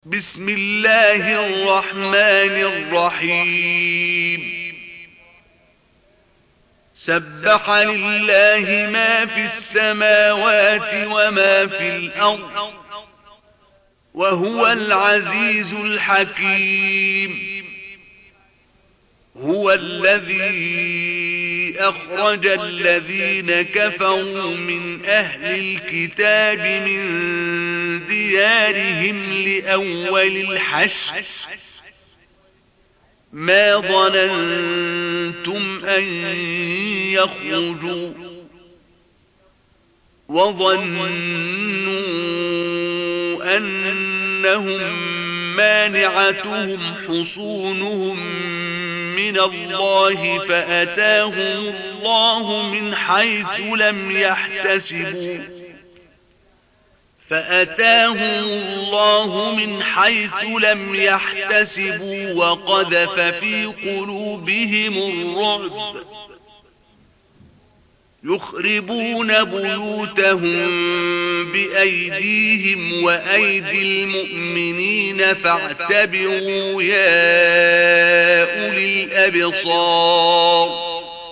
بسم الله الرحمن الرحيم. سبح لله ما في السماوات وما في الأرض وهو العزيز الحكيم. هو الذي أخرج الذين كفروا من أهل الكتاب من ديارهم لأول الحشر ما ظننتم أن يخرجوا وظنوا أنهم مانعتهم حصونهم من الله فأتاهم الله من حيث لم يحتسبوا وقذف في قلوبهم الرعب يخربون بيوتهم بأيديهم وأيدي المؤمنين فاعتبروا يا أولي الأبصار.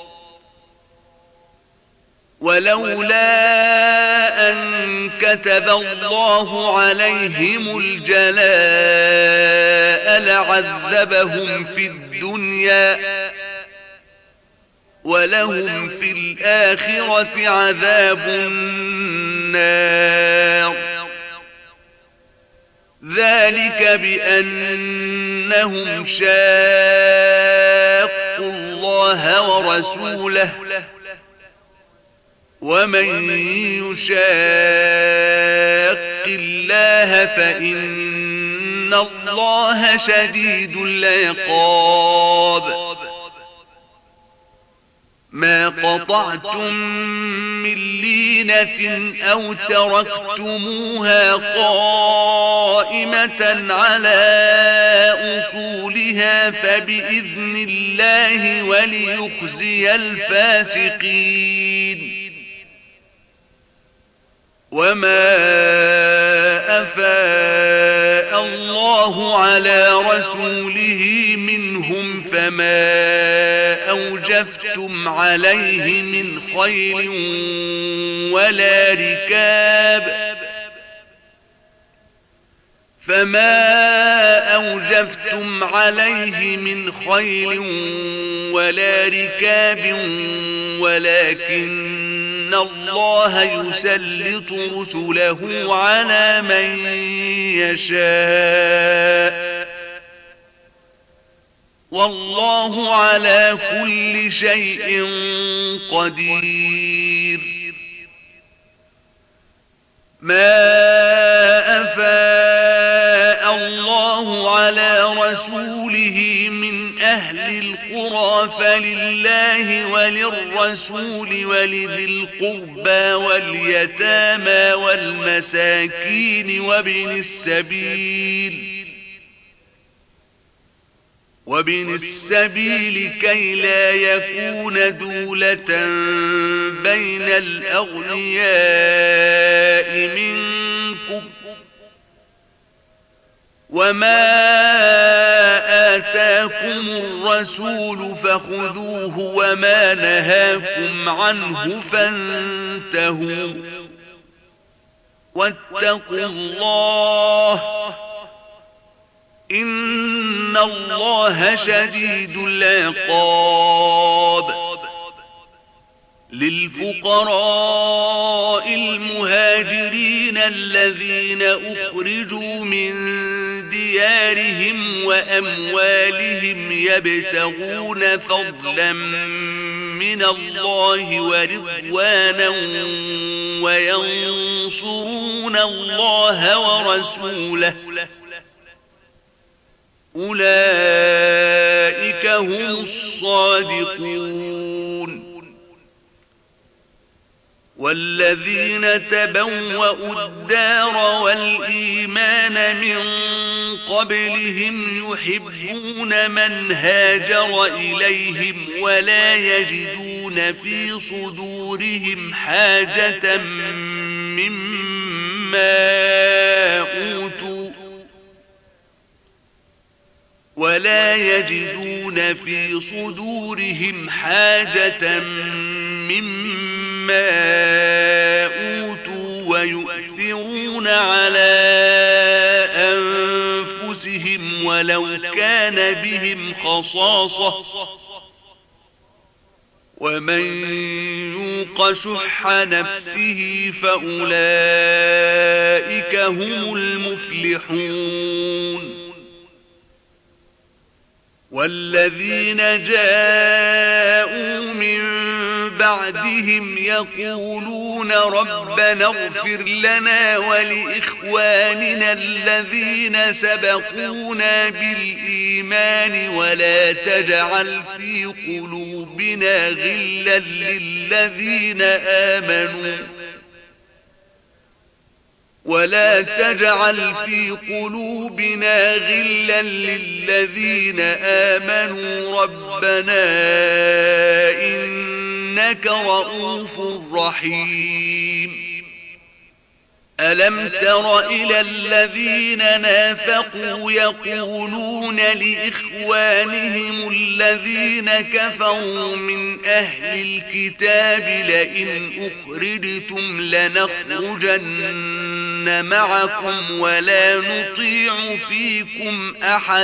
ولولا أن كتب الله عليهم الجلاء لعذبهم في الدنيا ولهم في الآخرة عذاب النار. ذلك بأنهم شاقوا الله ورسوله ومن يشاق الله فإن الله شديد العقاب. ما قطعتم من لينة أو تركتموها قائمة على أصولها فبإذن الله وليخزي الفاسقين. وما أفاء الله على رسوله منهم فما أوجفتم عليه من خيل ولا ركاب ولكن الله يسلط رسله على من يشاء والله على كل شيء قدير. ما أفاء الله على رسوله من أهل القرى فلله وللرسول ولذي القربى واليتامى والمساكين وابن السبيل كي لا يكون دولة بين الأغنياء منكم. وما آتاكم الرسول فخذوه وما نهاكم عنه فانتهوا واتقوا الله إن الله شديد العقاب. للفقراء المهاجرين الذين أخرجوا من ديارهم وأموالهم يبتغون فضلا من الله ورضوانا وينصرون الله ورسوله أولئك هم الصادقون. والذين تبوأوا الدار والإيمان من قبلهم يحبون من هاجر إليهم ولا يجدون في صدورهم حاجة مما أوتوا ولا يجدون في صدورهم حاجة مما أوتوا ويؤثرون على أنفسهم ولو كان بهم خصاصة ومن يوق شح نفسه فأولئك هم المفلحون والذين جاءوا من بعدهم يقولون ربنا اغفر لنا ولإخواننا الذين سبقونا بالإيمان ولا تجعل في قلوبنا غلا للذين آمنوا ربنا إنك رؤوف رحيم ألم تر إلى الذين نافقوا يقولون لإخوانهم الذين كفروا من أهل الكتاب لئن أخرجتم لنخرجن معكم ولا نطيع فيكم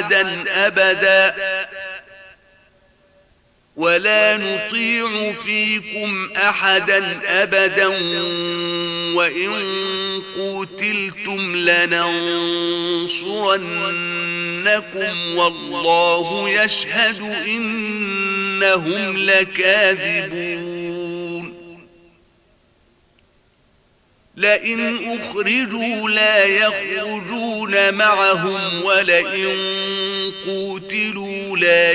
أحدا أبدا وإن قتلتم لننصرنكم والله يشهد إنهم لكاذبون لئن أخرجوا لا يخرجون معهم ولئن قتلوا لا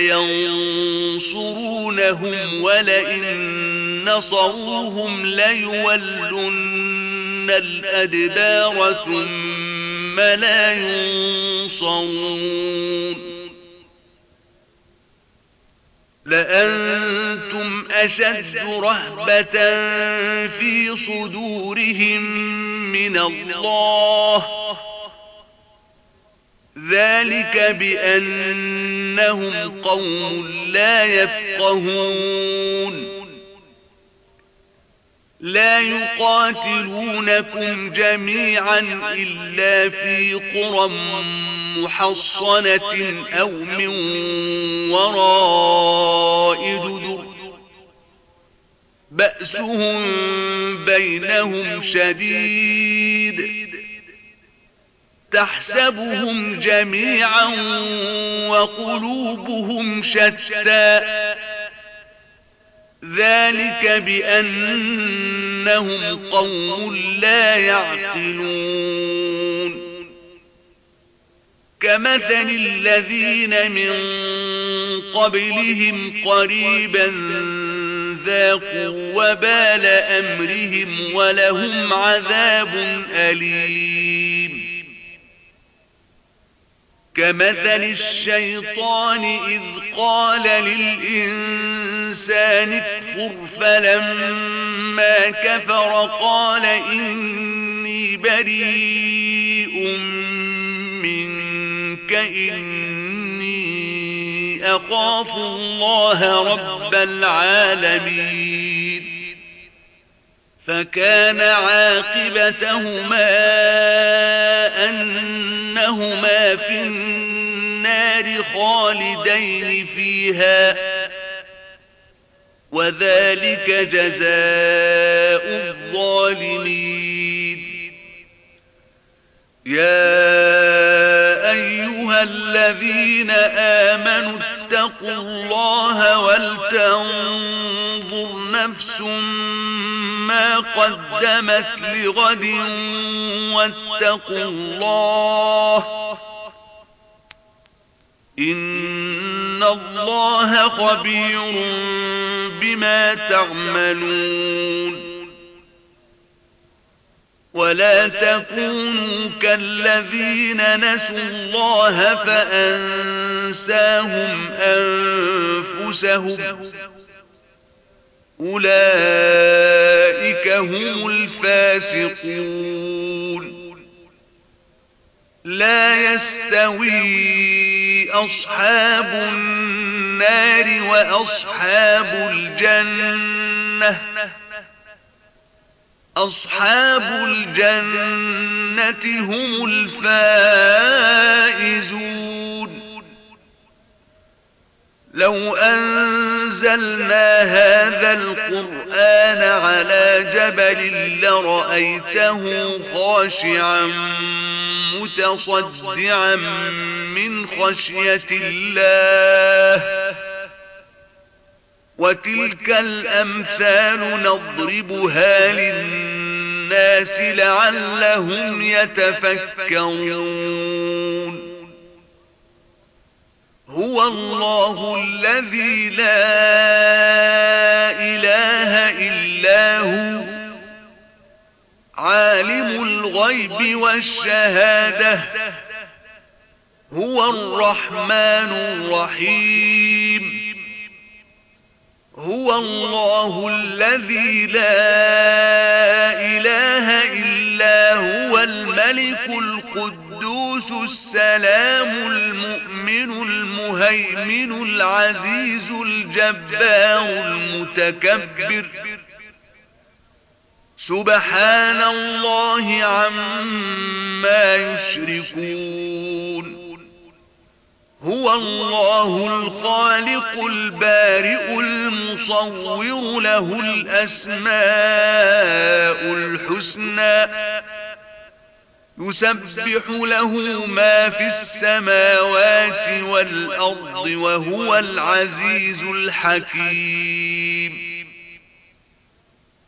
ينصرونهم ولئن نصروهم ليولن الأدبار ثم لا ينصرون لأنتم أشد رهبة في صدورهم من الله ذلك بأنهم قوم لا يفقهون لا يقاتلونكم جميعا إلا في قرى محصنة أو من وراء جدر بأسهم بينهم شديد تحسبهم جميعا وقلوبهم شتى ذلك بأنهم قوم لا يعقلون كمثل الذين من قبلهم قريبا ذاقوا وبال أمرهم ولهم عذاب أليم كمثل الشيطان إذ قال للإنسان اكفر فلما كفر قال إني بريء منك إني أخاف الله رب العالمين فكان عاقبتهما أنهما في النار خالدين فيها وذلك جزاء الظالمين يا أيها الذين آمنوا اتقوا الله ولتنظر نفس ما قدمت لغد واتقوا الله إن الله خبير بما تعملون ولا تكونوا كالذين نسوا الله فأنساهم أنفسهم أولئك هم الفاسقون لا يستوي أصحاب النار وأصحاب الجنة هم الفائزون. لو أنزلنا هذا القرآن على جبل لرأيته خاشعا متصدعا من خشية الله. وتلك الأمثال نضربها للناس لعلهم يتفكرون. هو الله الذي لا إله إلا هو عالم الغيب والشهادة هو الرحمن الرحيم. هو الله الذي لا إله إلا هو الملك القدوس السلام المؤمن المهيمن العزيز الجبار المتكبر. سبحان الله عما يشركون. هو الله الخالق البارئ المصور له الأسماء الحسنى يسبح له ما في السماوات والأرض وهو العزيز الحكيم.